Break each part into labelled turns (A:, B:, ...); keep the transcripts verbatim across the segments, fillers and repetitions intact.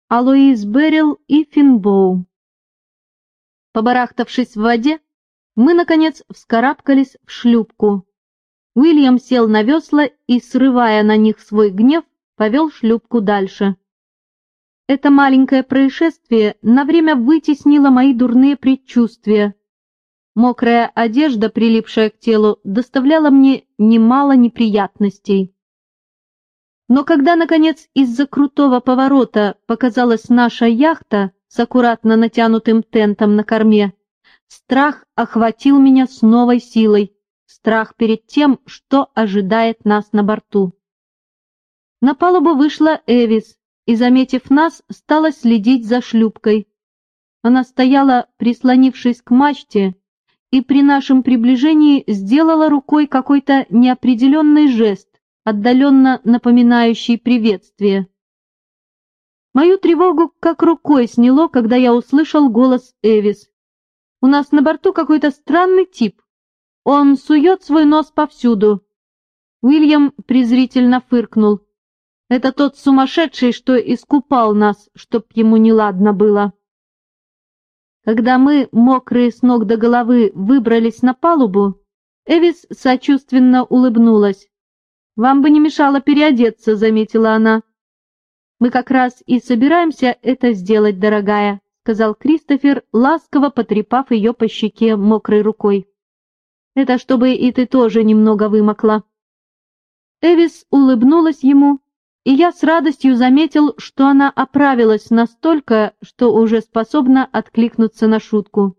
A: Алоиз Беррилл и Финбоу. Побарахтавшись в воде, мы, наконец, вскарабкались в шлюпку. Уильям сел на весла и, срывая на них свой гнев, повел шлюпку дальше. Это маленькое происшествие на время вытеснило мои дурные предчувствия. Мокрая одежда, прилипшая к телу, доставляла мне немало неприятностей. Но когда, наконец, из-за крутого поворота показалась наша яхта с аккуратно натянутым тентом на корме, страх охватил меня с новой силой, страх перед тем, что ожидает нас на борту. На палубу вышла Эвис и, заметив нас, стала следить за шлюпкой. Она стояла, прислонившись к мачте, и при нашем приближении сделала рукой какой-то неопределенный жест, отдаленно напоминающий приветствие. Мою тревогу как рукой сняло, когда я услышал голос Эвис. «У нас на борту какой-то странный тип. Он сует свой нос повсюду». Уильям презрительно фыркнул. «Это тот сумасшедший, что искупал нас, чтоб ему неладно было». Когда мы, мокрые с ног до головы, выбрались на палубу, Эвис сочувственно улыбнулась. «Вам бы не мешало переодеться», — заметила она. «Мы как раз и собираемся это сделать, дорогая», — сказал Кристофер, ласково потрепав ее по щеке мокрой рукой. «Это чтобы и ты тоже немного вымокла». Эвис улыбнулась ему, и я с радостью заметил, что она оправилась настолько, что уже способна откликнуться на шутку.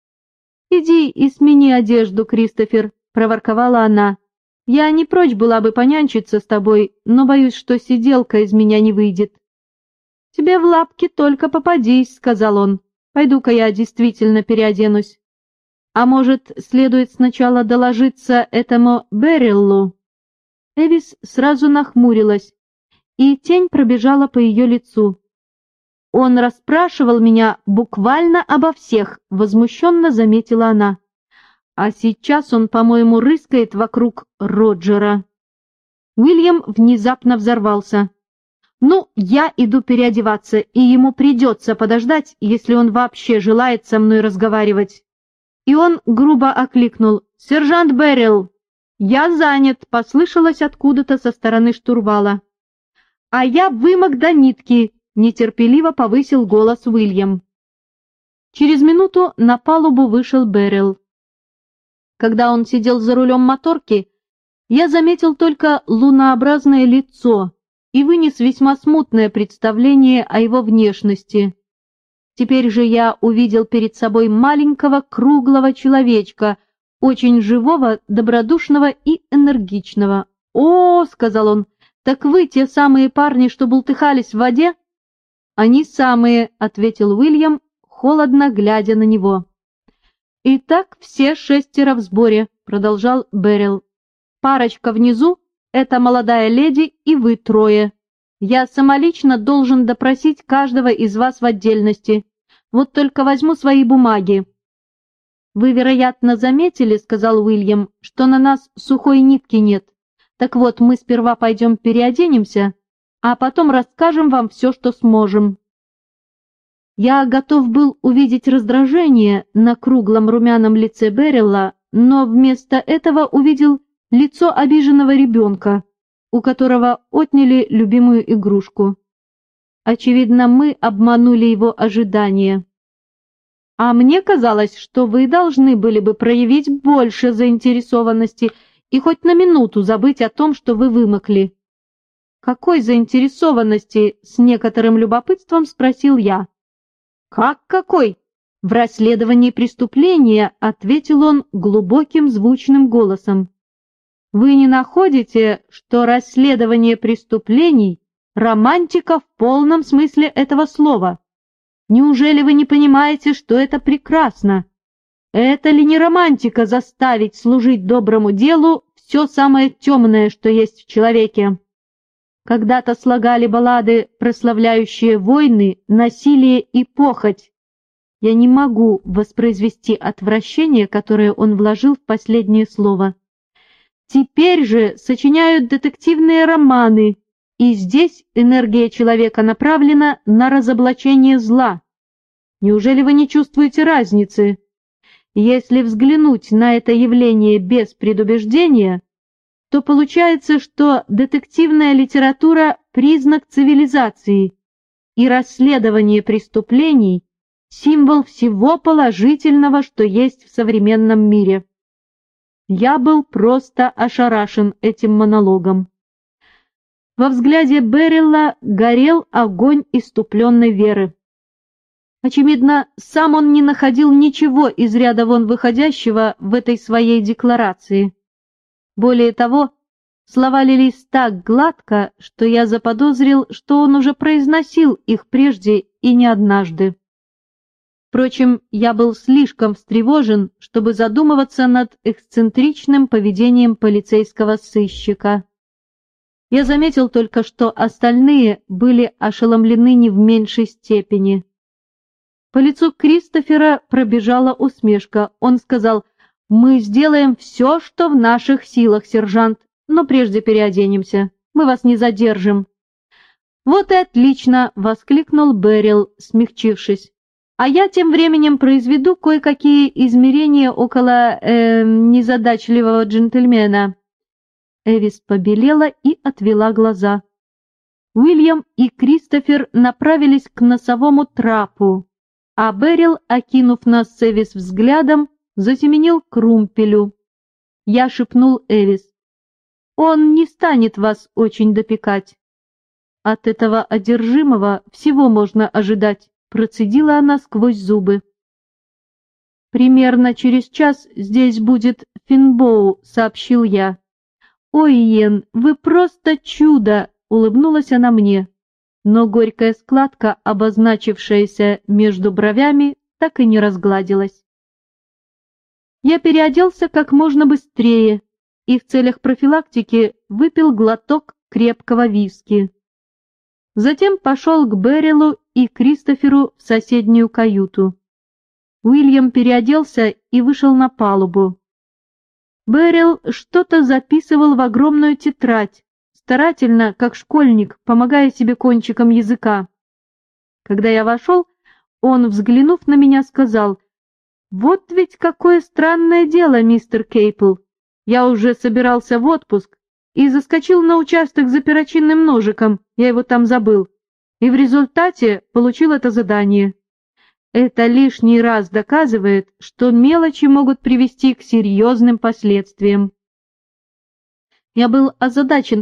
A: «Иди и смени одежду, Кристофер», — проворковала она. «Я не прочь была бы понянчиться с тобой, но боюсь, что сиделка из меня не выйдет». «Тебе в лапки только попадись», — сказал он. «Пойду-ка я действительно переоденусь. А может, следует сначала доложиться этому Берриллу?» Эвис сразу нахмурилась, и тень пробежала по ее лицу. «Он расспрашивал меня буквально обо всех», — возмущенно заметила она. «А сейчас он, по-моему, рыскает вокруг Роджера». Уильям внезапно взорвался. «Ну, я иду переодеваться, и ему придется подождать, если он вообще желает со мной разговаривать». И он грубо окликнул: «Сержант Беррилл!» «Я занят», — послышалось откуда-то со стороны штурвала. «А я вымок до нитки», — нетерпеливо повысил голос Уильям. Через минуту на палубу вышел Беррилл. Когда он сидел за рулем моторки, я заметил только лунообразное лицо и вынес весьма смутное представление о его внешности. Теперь же я увидел перед собой маленького круглого человечка, очень живого, добродушного и энергичного. «О, — сказал он, — так вы те самые парни, что бултыхались в воде?» «Они самые», — ответил Уильям, холодно глядя на него. «Итак, все шестеро в сборе», — продолжал Беррилл. «Парочка внизу — это молодая леди и вы трое. Я самолично должен допросить каждого из вас в отдельности. Вот только возьму свои бумаги». «Вы, вероятно, заметили, — сказал Уильям, — что на нас сухой нитки нет. Так вот, мы сперва пойдем переоденемся, а потом расскажем вам все, что сможем». Я готов был увидеть раздражение на круглом румяном лице Беррилла, но вместо этого увидел лицо обиженного ребенка, у которого отняли любимую игрушку. Очевидно, мы обманули его ожидания. «А мне казалось, что вы должны были бы проявить больше заинтересованности и хоть на минуту забыть о том, что вы вымокли». «Какой заинтересованности?» — с некоторым любопытством спросил я. «Как какой?» «В расследовании преступления», — ответил он глубоким звучным голосом. «Вы не находите, что расследование преступлений — романтика в полном смысле этого слова? Неужели вы не понимаете, что это прекрасно? Это ли не романтика заставить служить доброму делу все самое темное, что есть в человеке?» Когда-то слагали баллады, прославляющие войны, насилие и похоть. Я не могу воспроизвести отвращение, которое он вложил в последнее слово. Теперь же сочиняют детективные романы И здесь энергия человека направлена на разоблачение зла. Неужели вы не чувствуете разницы? Если взглянуть на это явление без предубеждения, то получается, что детективная литература – признак цивилизации, и расследование преступлений – символ всего положительного, что есть в современном мире. Я был просто ошарашен этим монологом. Во взгляде Берилла горел огонь исступленной веры. Очевидно, сам он не находил ничего из ряда вон выходящего в этой своей декларации. Более того, слова лились так гладко, что я заподозрил, что он уже произносил их прежде и не однажды. Впрочем, я был слишком встревожен, чтобы задумываться над эксцентричным поведением полицейского сыщика. Я заметил только, что остальные были ошеломлены не в меньшей степени. По лицу Кристофера пробежала усмешка. Он сказал: «Мы сделаем все, что в наших силах, сержант, но прежде переоденемся. Мы вас не задержим». «Вот и отлично!» — воскликнул Берилл, смягчившись. «А я тем временем произведу кое-какие измерения около э, незадачливого джентльмена». Эвис побелела и отвела глаза. Уильям и Кристофер направились к носовому трапу, а Берилл, окинув нас с Эвис взглядом, засеменил к румпелю. Я шепнул Эвис: «Он не станет вас очень допекать». «От этого одержимого всего можно ожидать», — процедила она сквозь зубы. «Примерно через час здесь будет Финбоу», — сообщил я. «Ой, Иен, вы просто чудо!» — улыбнулась она мне, но горькая складка, обозначившаяся между бровями, так и не разгладилась. Я переоделся как можно быстрее и в целях профилактики выпил глоток крепкого виски. Затем пошел к Берилу и Кристоферу в соседнюю каюту. Уильям переоделся и вышел на палубу. Берилл что-то записывал в огромную тетрадь, старательно, как школьник, помогая себе кончиком языка. Когда я вошел, он, взглянув на меня, сказал: «Вот ведь какое странное дело, мистер Кейпл. Я уже собирался в отпуск и заскочил на участок за перочинным ножиком, я его там забыл, и в результате получил это задание. Это лишний раз доказывает, что мелочи могут привести к серьезным последствиям». Я был озадачен